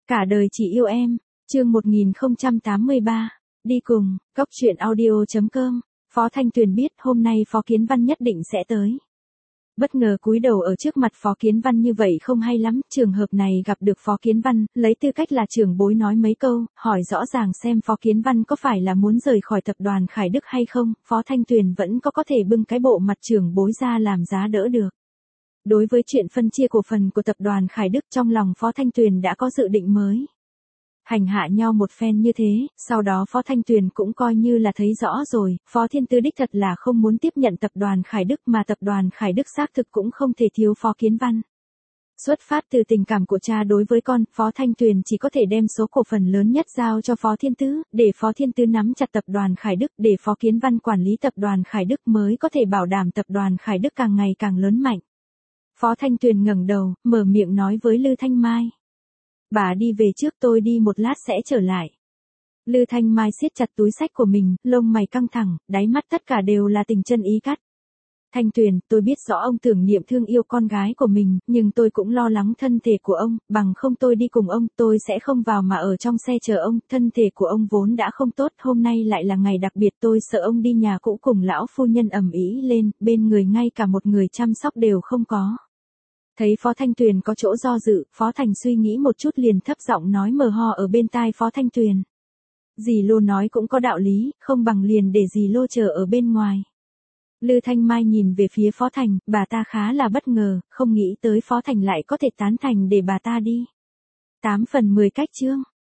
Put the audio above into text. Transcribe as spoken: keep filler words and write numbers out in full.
Cả đời chỉ yêu em, chương một nghìn không trăm tám mươi ba, đi cùng, cốc truyện audio chấm com, Phó Thanh Tuyền biết hôm nay Phó Kiến Văn nhất định sẽ tới. Bất ngờ cúi đầu ở trước mặt Phó Kiến Văn như vậy không hay lắm, trường hợp này gặp được Phó Kiến Văn, lấy tư cách là trưởng bối nói mấy câu, hỏi rõ ràng xem Phó Kiến Văn có phải là muốn rời khỏi tập đoàn Khải Đức hay không, Phó Thanh Tuyền vẫn có có thể bưng cái bộ mặt trưởng bối ra làm giá đỡ được. Đối với chuyện phân chia cổ phần của tập đoàn Khải Đức trong lòng Phó Thanh Tuyền đã có dự định mới. Hành hạ nhau một phen như thế, sau đó Phó Thanh Tuyền cũng coi như là thấy rõ rồi, Phó Thiên Tư đích thật là không muốn tiếp nhận tập đoàn Khải Đức mà tập đoàn Khải Đức xác thực cũng không thể thiếu Phó Kiến Văn. Xuất phát từ tình cảm của cha đối với con, Phó Thanh Tuyền chỉ có thể đem số cổ phần lớn nhất giao cho Phó Thiên Tư, để Phó Thiên Tư nắm chặt tập đoàn Khải Đức, để Phó Kiến Văn quản lý tập đoàn Khải Đức mới có thể bảo đảm tập đoàn Khải Đức càng ngày càng lớn mạnh. Phó Thanh Tuyền ngẩng đầu, mở miệng nói với Lư Thanh Mai. Bà đi về trước, tôi đi một lát sẽ trở lại. Lư Thanh Mai siết chặt túi xách của mình, lông mày căng thẳng, đáy mắt tất cả đều là tình chân ý cắt. Thanh Tuyền, tôi biết rõ ông tưởng niệm thương yêu con gái của mình, nhưng tôi cũng lo lắng thân thể của ông, bằng không tôi đi cùng ông, tôi sẽ không vào mà ở trong xe chờ ông, thân thể của ông vốn đã không tốt, hôm nay lại là ngày đặc biệt, tôi sợ ông đi nhà cũ cùng lão phu nhân ầm ĩ lên, bên người ngay cả một người chăm sóc đều không có. Thấy Phó Thanh Tuyền có chỗ do dự, Phó Thành suy nghĩ một chút liền thấp giọng nói mờ ho ở bên tai Phó Thanh Tuyền. Dì Lô nói cũng có đạo lý, không bằng liền để dì Lô chờ ở bên ngoài. Lư Thanh Mai nhìn về phía Phó Thành, bà ta khá là bất ngờ, không nghĩ tới Phó Thành lại có thể tán thành để bà ta đi. tám phần mười cách chương.